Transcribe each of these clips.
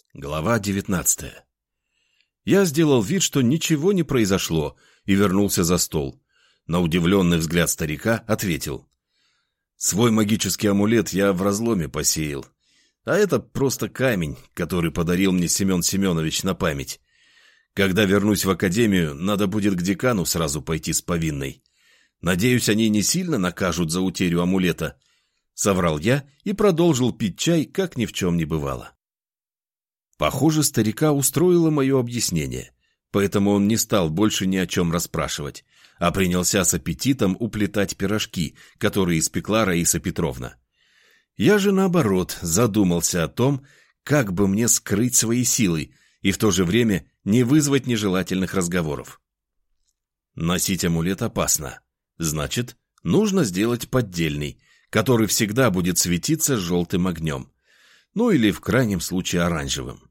Глава 19. Я сделал вид, что ничего не произошло, и вернулся за стол. На удивленный взгляд старика ответил: «Свой магический амулет я в разломе посеял. А это просто камень, который подарил мне Семен Семенович на память. Когда вернусь в академию, надо будет к декану сразу пойти с повинной. Надеюсь, они не сильно накажут за утерю амулета». Соврал я и продолжил пить чай, как ни в чем не бывало. Похоже, старика устроило мое объяснение, поэтому он не стал больше ни о чем расспрашивать, а принялся с аппетитом уплетать пирожки, которые испекла Раиса Петровна. Я же, наоборот, задумался о том, как бы мне скрыть свои силы и в то же время не вызвать нежелательных разговоров. Носить амулет опасно. Значит, нужно сделать поддельный, который всегда будет светиться желтым огнем. Ну или в крайнем случае оранжевым.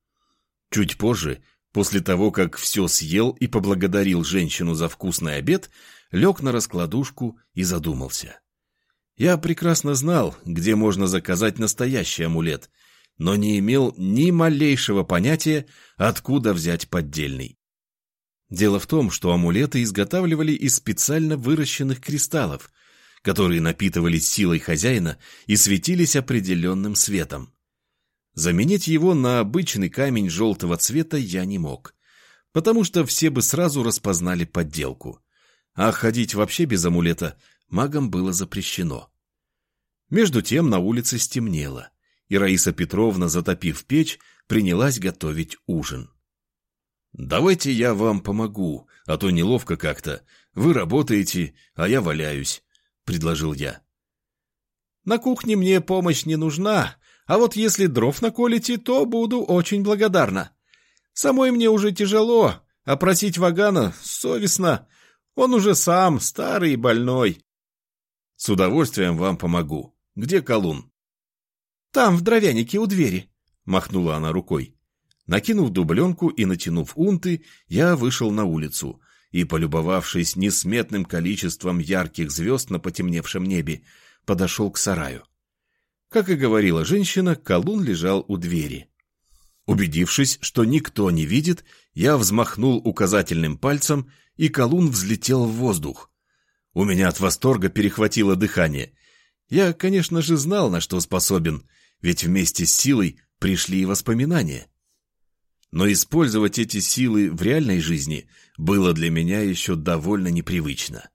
Чуть позже, после того, как все съел и поблагодарил женщину за вкусный обед, лег на раскладушку и задумался. Я прекрасно знал, где можно заказать настоящий амулет, но не имел ни малейшего понятия, откуда взять поддельный. Дело в том, что амулеты изготавливали из специально выращенных кристаллов, которые напитывались силой хозяина и светились определенным светом. Заменить его на обычный камень желтого цвета я не мог, потому что все бы сразу распознали подделку, а ходить вообще без амулета магам было запрещено. Между тем на улице стемнело, и Раиса Петровна, затопив печь, принялась готовить ужин. «Давайте я вам помогу, а то неловко как-то. Вы работаете, а я валяюсь», — предложил я. «На кухне мне помощь не нужна, а вот если дров наколите, то буду очень благодарна. Самой мне уже тяжело, а просить Вагана совестно. Он уже сам старый и больной». «С удовольствием вам помогу. Где колун?» «Там, в дровянике у двери», — махнула она рукой. Накинув дубленку и натянув унты, я вышел на улицу и, полюбовавшись несметным количеством ярких звезд на потемневшем небе, подошел к сараю. Как и говорила женщина, колун лежал у двери. Убедившись, что никто не видит, я взмахнул указательным пальцем, и колун взлетел в воздух. У меня от восторга перехватило дыхание. Я, конечно же, знал, на что способен, ведь вместе с силой пришли и воспоминания. Но использовать эти силы в реальной жизни было для меня еще довольно непривычно.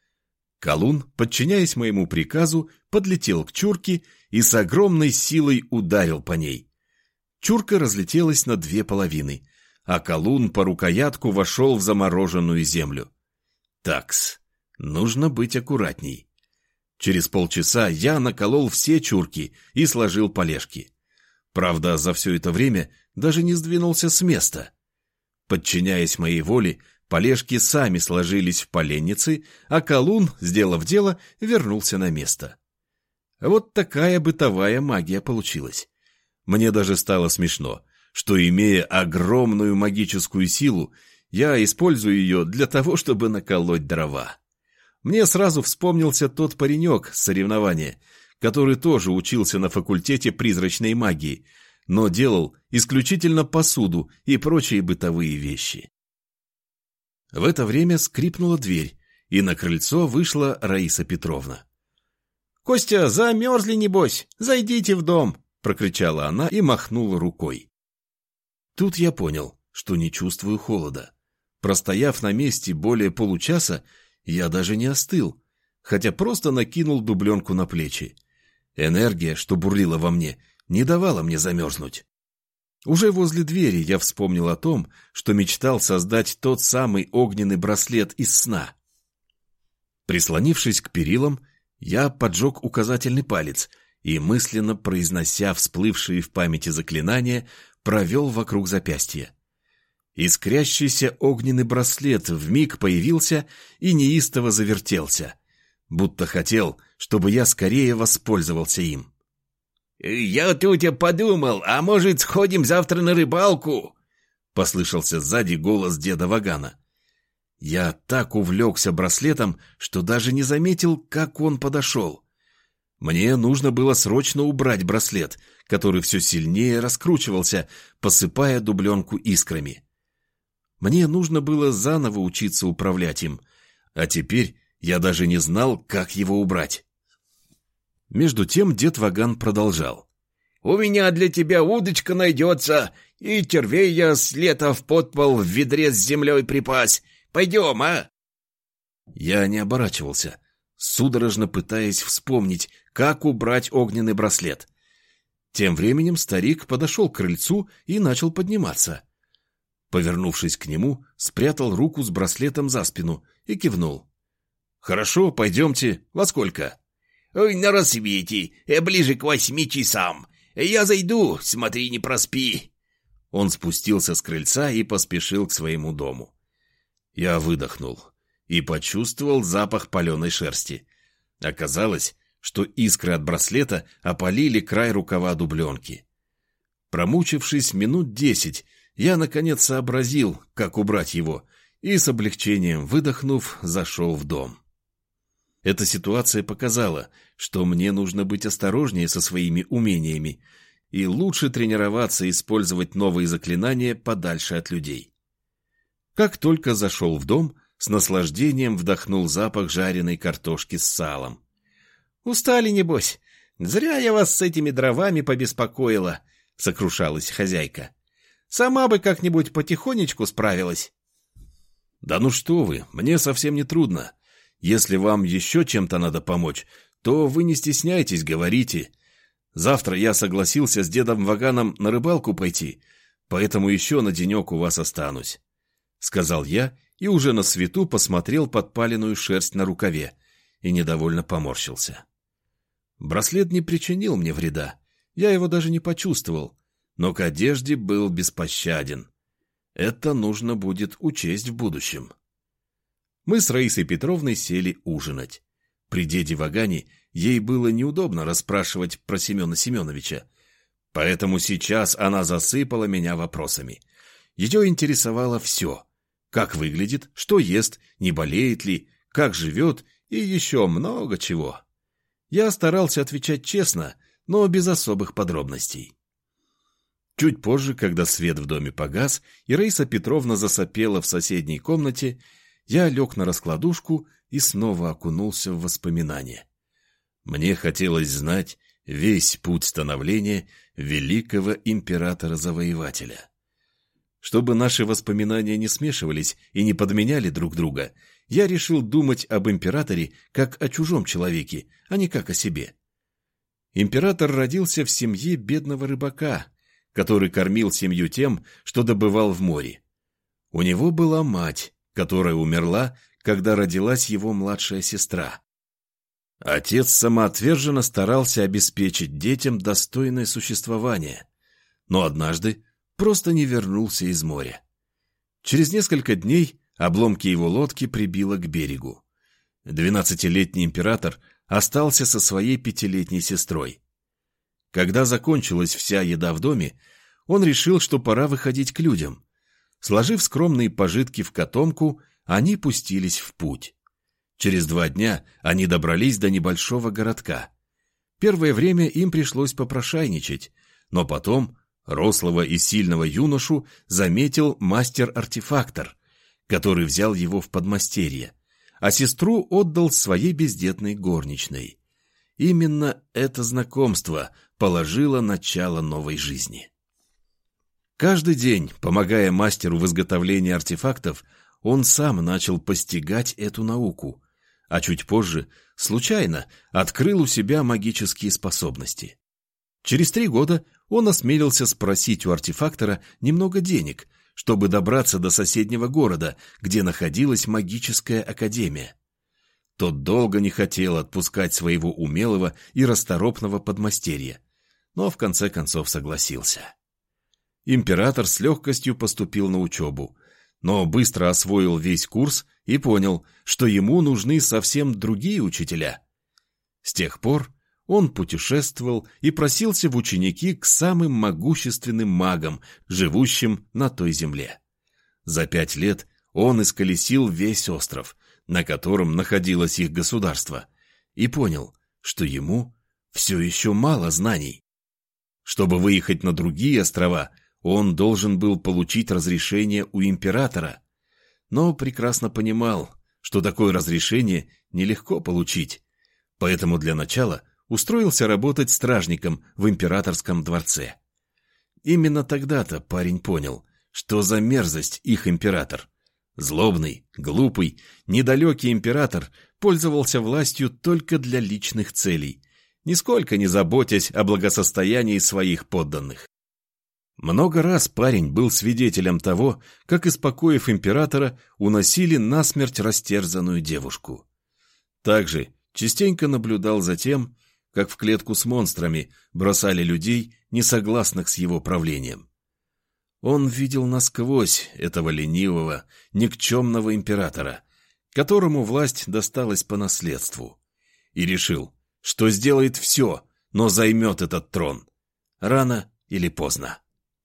Колун, подчиняясь моему приказу, подлетел к чурке и с огромной силой ударил по ней. Чурка разлетелась на две половины, а колун по рукоятку вошел в замороженную землю. Такс, нужно быть аккуратней. Через полчаса я наколол все чурки и сложил полежки. Правда, за все это время даже не сдвинулся с места. Подчиняясь моей воле, полежки сами сложились в поленницы, а колун, сделав дело, вернулся на место. Вот такая бытовая магия получилась. Мне даже стало смешно, что, имея огромную магическую силу, я использую ее для того, чтобы наколоть дрова. Мне сразу вспомнился тот паренек с соревнования, который тоже учился на факультете призрачной магии, но делал исключительно посуду и прочие бытовые вещи. В это время скрипнула дверь, и на крыльцо вышла Раиса Петровна. «Костя, замерзли, небось? Зайдите в дом!» — прокричала она и махнула рукой. Тут я понял, что не чувствую холода. Простояв на месте более получаса, я даже не остыл, хотя просто накинул дубленку на плечи. Энергия, что бурлила во мне, не давала мне замерзнуть. Уже возле двери я вспомнил о том, что мечтал создать тот самый огненный браслет из сна. Прислонившись к перилам, я поджег указательный палец и, мысленно произнося всплывшие в памяти заклинания, провел вокруг запястья. Искрящийся огненный браслет вмиг появился и неистово завертелся, будто хотел, чтобы я скорее воспользовался им. «Я тут подумал, а может, сходим завтра на рыбалку?» — послышался сзади голос деда Вагана. Я так увлекся браслетом, что даже не заметил, как он подошел. Мне нужно было срочно убрать браслет, который все сильнее раскручивался, посыпая дубленку искрами. Мне нужно было заново учиться управлять им, а теперь я даже не знал, как его убрать. Между тем дед Ваган продолжал. «У меня для тебя удочка найдется, и червей я с лета в подпол в ведре с землей припас. Пойдем, а?» Я не оборачивался, судорожно пытаясь вспомнить, как убрать огненный браслет. Тем временем старик подошел к крыльцу и начал подниматься. Повернувшись к нему, спрятал руку с браслетом за спину и кивнул. «Хорошо, пойдемте. Во сколько?» «Ой, на рассвете, ближе к 8 часам. Я зайду, смотри, не проспи». Он спустился с крыльца и поспешил к своему дому. Я выдохнул и почувствовал запах паленой шерсти. Оказалось, что искры от браслета опалили край рукава дубленки. Промучившись минут 10, я наконец сообразил, как убрать его, и с облегчением выдохнув, зашел в дом. Эта ситуация показала, что мне нужно быть осторожнее со своими умениями и лучше тренироваться использовать новые заклинания подальше от людей. Как только зашел в дом, с наслаждением вдохнул запах жареной картошки с салом. «Устали, небось? Зря я вас с этими дровами побеспокоила», — сокрушалась хозяйка. «Сама бы как-нибудь потихонечку справилась». «Да ну что вы, мне совсем не трудно. Если вам еще чем-то надо помочь, то вы не стесняйтесь, говорите. Завтра я согласился с дедом Ваганом на рыбалку пойти, поэтому еще на денек у вас останусь», — сказал я и уже на свету посмотрел подпаленную шерсть на рукаве и недовольно поморщился. Браслет не причинил мне вреда, я его даже не почувствовал, но к одежде был беспощаден. Это нужно будет учесть в будущем. Мы с Раисой Петровной сели ужинать. При деде Вагане ей было неудобно расспрашивать про Семена Семеновича, поэтому сейчас она засыпала меня вопросами. Ее интересовало все: как выглядит, что ест, не болеет ли, как живет и еще много чего. Я старался отвечать честно, но без особых подробностей. Чуть позже, когда свет в доме погас и Раиса Петровна засопела в соседней комнате, я лег на раскладушку и снова окунулся в воспоминания. Мне хотелось знать весь путь становления великого императора-завоевателя. Чтобы наши воспоминания не смешивались и не подменяли друг друга, я решил думать об императоре как о чужом человеке, а не как о себе. Император родился в семье бедного рыбака, который кормил семью тем, что добывал в море. У него была мать, которая умерла, когда родилась его младшая сестра. Отец самоотверженно старался обеспечить детям достойное существование, но однажды просто не вернулся из моря. Через несколько дней обломки его лодки прибило к берегу. 12-летний император остался со своей 5-летней сестрой. Когда закончилась вся еда в доме, он решил, что пора выходить к людям. Сложив скромные пожитки в котомку, они пустились в путь. Через 2 дня они добрались до небольшого городка. Первое время им пришлось попрошайничать, но потом рослого и сильного юношу заметил мастер-артефактор, который взял его в подмастерье, а сестру отдал своей бездетной горничной. Именно это знакомство положило начало новой жизни. Каждый день, помогая мастеру в изготовлении артефактов, он сам начал постигать эту науку, а чуть позже, случайно, открыл у себя магические способности. Через 3 года он осмелился спросить у артефактора немного денег, чтобы добраться до соседнего города, где находилась магическая академия. Тот долго не хотел отпускать своего умелого и расторопного подмастерья, но в конце концов согласился. Император с легкостью поступил на учебу, но быстро освоил весь курс и понял, что ему нужны совсем другие учителя. С тех пор он путешествовал и просился в ученики к самым могущественным магам, живущим на той земле. За 5 лет он исколесил весь остров, на котором находилось их государство, и понял, что ему все еще мало знаний. Чтобы выехать на другие острова, он должен был получить разрешение у императора, но прекрасно понимал, что такое разрешение нелегко получить, поэтому для начала устроился работать стражником в императорском дворце. Именно тогда-то парень понял, что за мерзость их император. Злобный, глупый, недалекий император пользовался властью только для личных целей, нисколько не заботясь о благосостоянии своих подданных. Много раз парень был свидетелем того, как, испокоив императора, уносили насмерть растерзанную девушку. Также частенько наблюдал за тем, как в клетку с монстрами бросали людей, несогласных с его правлением. Он видел насквозь этого ленивого, никчемного императора, которому власть досталась по наследству, и решил, что сделает все, но займет этот трон, рано или поздно.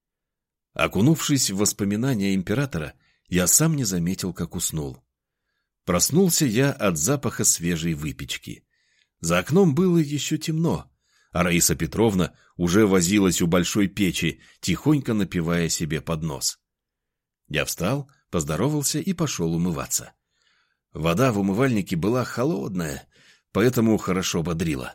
Окунувшись в воспоминания императора, я сам не заметил, как уснул. Проснулся я от запаха свежей выпечки. За окном было еще темно, а Раиса Петровна уже возилась у большой печи, тихонько напивая себе под нос. Я встал, поздоровался и пошел умываться. Вода в умывальнике была холодная, поэтому хорошо бодрила.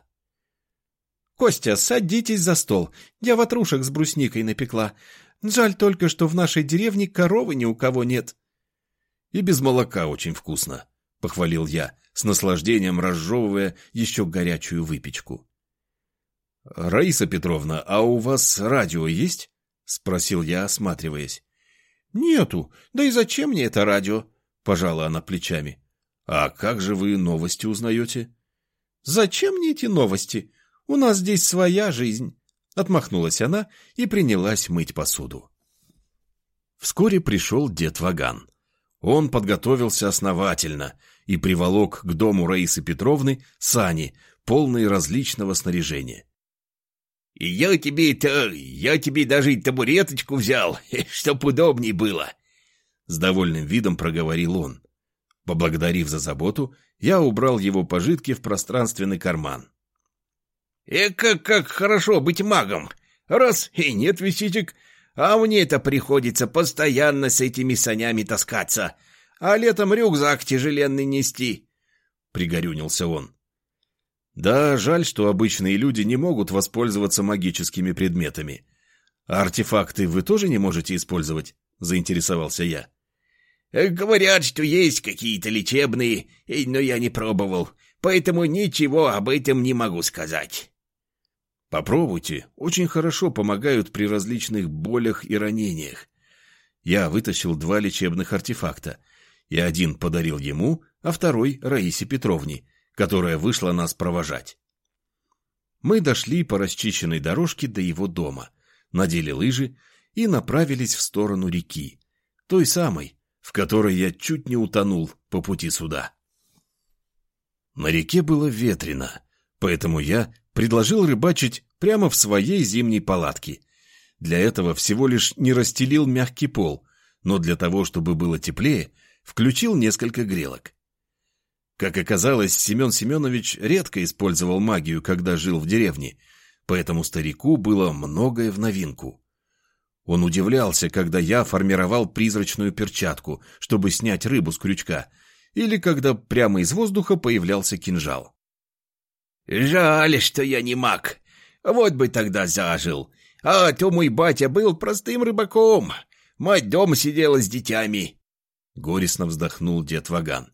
— Костя, садитесь за стол, я ватрушек с брусникой напекла. Жаль только, что в нашей деревне коровы ни у кого нет. — И без молока очень вкусно, — похвалил я, с наслаждением разжевывая еще горячую выпечку. — Раиса Петровна, а у вас радио есть? — спросил я, осматриваясь. — Нету, да и зачем мне это радио? — пожала она плечами. — А как же вы новости узнаете? — Зачем мне эти новости? У нас здесь своя жизнь. Отмахнулась она и принялась мыть посуду. Вскоре пришел дед Ваган. Он подготовился основательно и приволок к дому Раисы Петровны сани, полные различного снаряжения. Я тебе даже и табуреточку взял, чтоб удобней было. С довольным видом проговорил он. Поблагодарив за заботу, я убрал его пожитки в пространственный карман. Как хорошо быть магом. Раз и нет вещичек, а мне-то приходится постоянно с этими санями таскаться, а летом рюкзак тяжеленный нести. Пригорюнился он. Да, жаль, что обычные люди не могут воспользоваться магическими предметами. А артефакты вы тоже не можете использовать? Заинтересовался я. Говорят, что есть какие-то лечебные, но я не пробовал, поэтому ничего об этом не могу сказать. Попробуйте, очень хорошо помогают при различных болях и ранениях. Я вытащил 2 лечебных артефакта, и один подарил ему, а второй Раисе Петровне, которая вышла нас провожать. Мы дошли по расчищенной дорожке до его дома, надели лыжи и направились в сторону реки, той самой, в которой я чуть не утонул по пути сюда. На реке было ветрено, поэтому я предложил рыбачить прямо в своей зимней палатке. Для этого всего лишь не расстелил мягкий пол, но для того, чтобы было теплее, включил несколько грелок. Как оказалось, Семен Семенович редко использовал магию, когда жил в деревне, поэтому старику было многое в новинку. Он удивлялся, когда я формировал призрачную перчатку, чтобы снять рыбу с крючка, или когда прямо из воздуха появлялся кинжал. Жаль, что я не маг. Вот бы тогда зажил. А то мой батя был простым рыбаком. Мать дома сидела с детьми. Горестно вздохнул дед Ваган.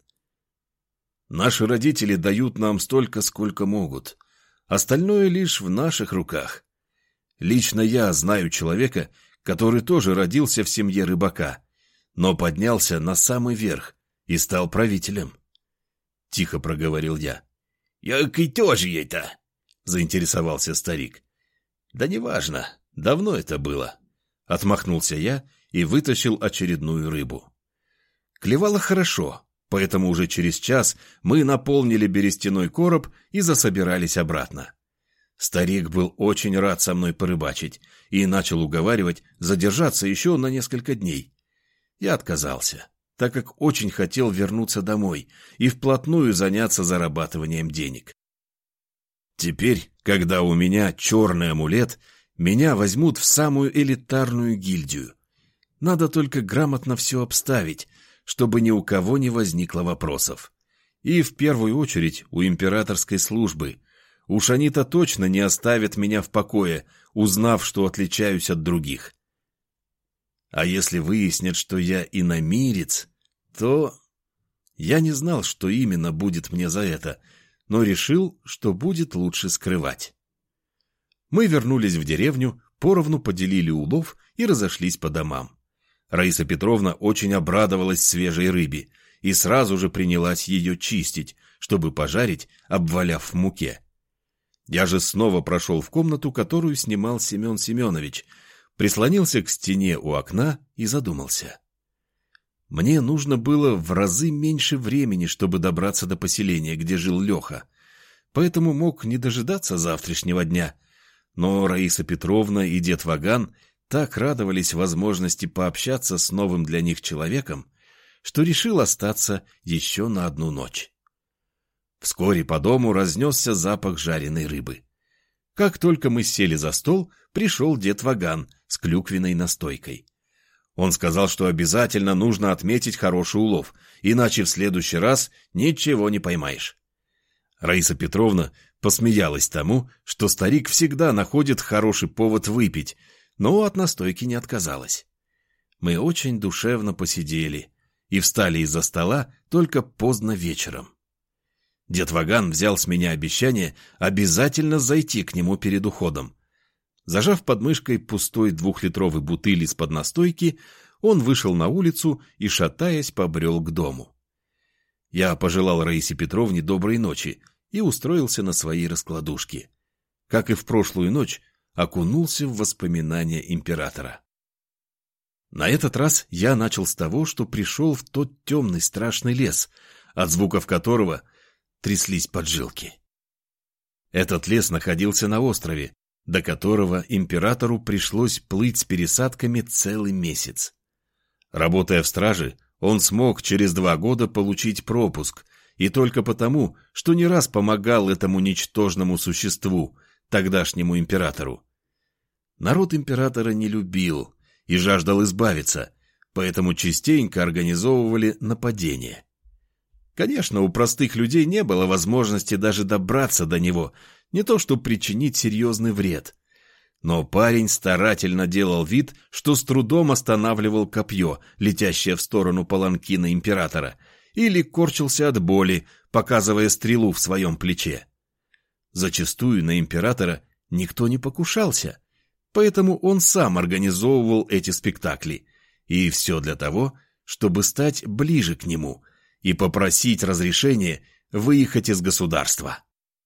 Наши родители дают нам столько, сколько могут. Остальное лишь в наших руках. Лично я знаю человека, который тоже родился в семье рыбака, но поднялся на самый верх и стал правителем. Тихо проговорил я. «И тоже это?» — заинтересовался старик. «Да неважно, давно это было». Отмахнулся я и вытащил очередную рыбу. Клевало хорошо, поэтому уже через час мы наполнили берестяной короб и засобирались обратно. Старик был очень рад со мной порыбачить и начал уговаривать задержаться еще на несколько дней. Я отказался, так как очень хотел вернуться домой и вплотную заняться зарабатыванием денег. Теперь, когда у меня черный амулет, меня возьмут в самую элитарную гильдию. Надо только грамотно все обставить, чтобы ни у кого не возникло вопросов. И в первую очередь у императорской службы. Уж они-то точно не оставят меня в покое, узнав, что отличаюсь от других. А если выяснят, что я иномирец, то... Я не знал, что именно будет мне за это, но решил, что будет лучше скрывать. Мы вернулись в деревню, поровну поделили улов и разошлись по домам. Раиса Петровна очень обрадовалась свежей рыбе и сразу же принялась ее чистить, чтобы пожарить, обваляв в муке. Я же снова прошел в комнату, которую снимал Семен Семенович, прислонился к стене у окна и задумался. Мне нужно было в разы меньше времени, чтобы добраться до поселения, где жил Леха, поэтому мог не дожидаться завтрашнего дня. Но Раиса Петровна и дед Ваган так радовались возможности пообщаться с новым для них человеком, что решил остаться еще на одну ночь. Вскоре по дому разнесся запах жареной рыбы. Как только мы сели за стол, пришел дед Ваган с клюквенной настойкой. Он сказал, что обязательно нужно отметить хороший улов, иначе в следующий раз ничего не поймаешь. Раиса Петровна посмеялась тому, что старик всегда находит хороший повод выпить, но от настойки не отказалась. Мы очень душевно посидели и встали из-за стола только поздно вечером. Дед Ваган взял с меня обещание обязательно зайти к нему перед уходом. Зажав под мышкой пустой 2-литровый бутыль из-под настойки, он вышел на улицу и, шатаясь, побрел к дому. Я пожелал Раисе Петровне доброй ночи и устроился на своей раскладушке. Как и в прошлую ночь, окунулся в воспоминания императора. На этот раз я начал с того, что пришел в тот темный страшный лес, от звуков которого тряслись поджилки. Этот лес находился на острове, до которого императору пришлось плыть с пересадками целый месяц. Работая в страже, он смог через 2 года получить пропуск, и только потому, что не раз помогал этому ничтожному существу, тогдашнему императору. Народ императора не любил и жаждал избавиться, поэтому частенько организовывали нападения. Конечно, у простых людей не было возможности даже добраться до него, не то что причинить серьезный вред. Но парень старательно делал вид, что с трудом останавливал копье, летящее в сторону паланкина императора, или корчился от боли, показывая стрелу в своем плече. Зачастую на императора никто не покушался, поэтому он сам организовывал эти спектакли, и все для того, чтобы стать ближе к нему и попросить разрешения выехать из государства.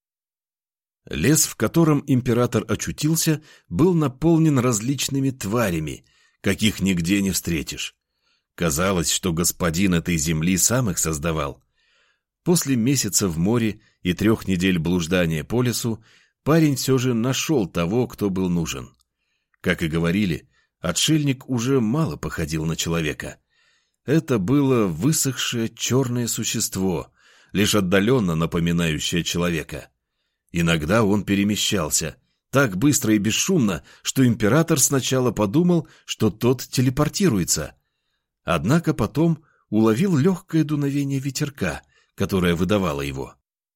Лес, в котором император очутился, был наполнен различными тварями, каких нигде не встретишь. Казалось, что господин этой земли сам их создавал. После месяца в море и 3 недель блуждания по лесу парень все же нашел того, кто был нужен. Как и говорили, отшельник уже мало походил на человека. Это было высохшее черное существо, лишь отдаленно напоминающее человека. Иногда он перемещался, так быстро и бесшумно, что император сначала подумал, что тот телепортируется. Однако потом уловил легкое дуновение ветерка, которое выдавало его.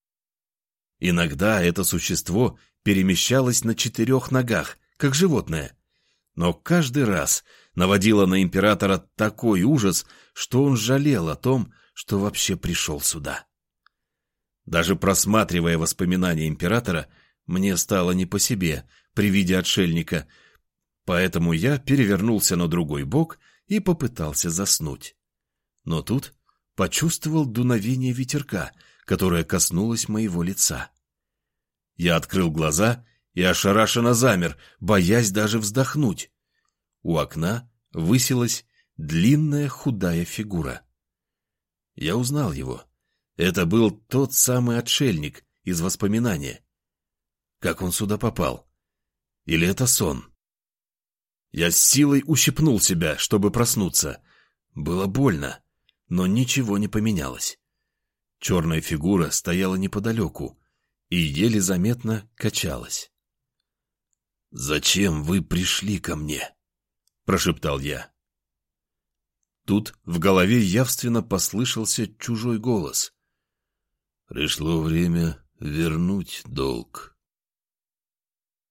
Иногда это существо перемещалось на 4 ногах, как животное, но каждый раз наводило на императора такой ужас, что он жалел о том, что вообще пришел сюда. Даже просматривая воспоминания императора, мне стало не по себе при виде отшельника, поэтому я перевернулся на другой бок и попытался заснуть. Но тут почувствовал дуновение ветерка, которое коснулось моего лица. Я открыл глаза и ошарашенно замер, боясь даже вздохнуть. У окна высилась длинная худая фигура. Я узнал его. Это был тот самый отшельник из воспоминания. Как он сюда попал? Или это сон? Я с силой ущипнул себя, чтобы проснуться. Было больно, но ничего не поменялось. Черная фигура стояла неподалеку и еле заметно качалась. «Зачем вы пришли ко мне?» — прошептал я. Тут в голове явственно послышался чужой голос. «Пришло время вернуть долг».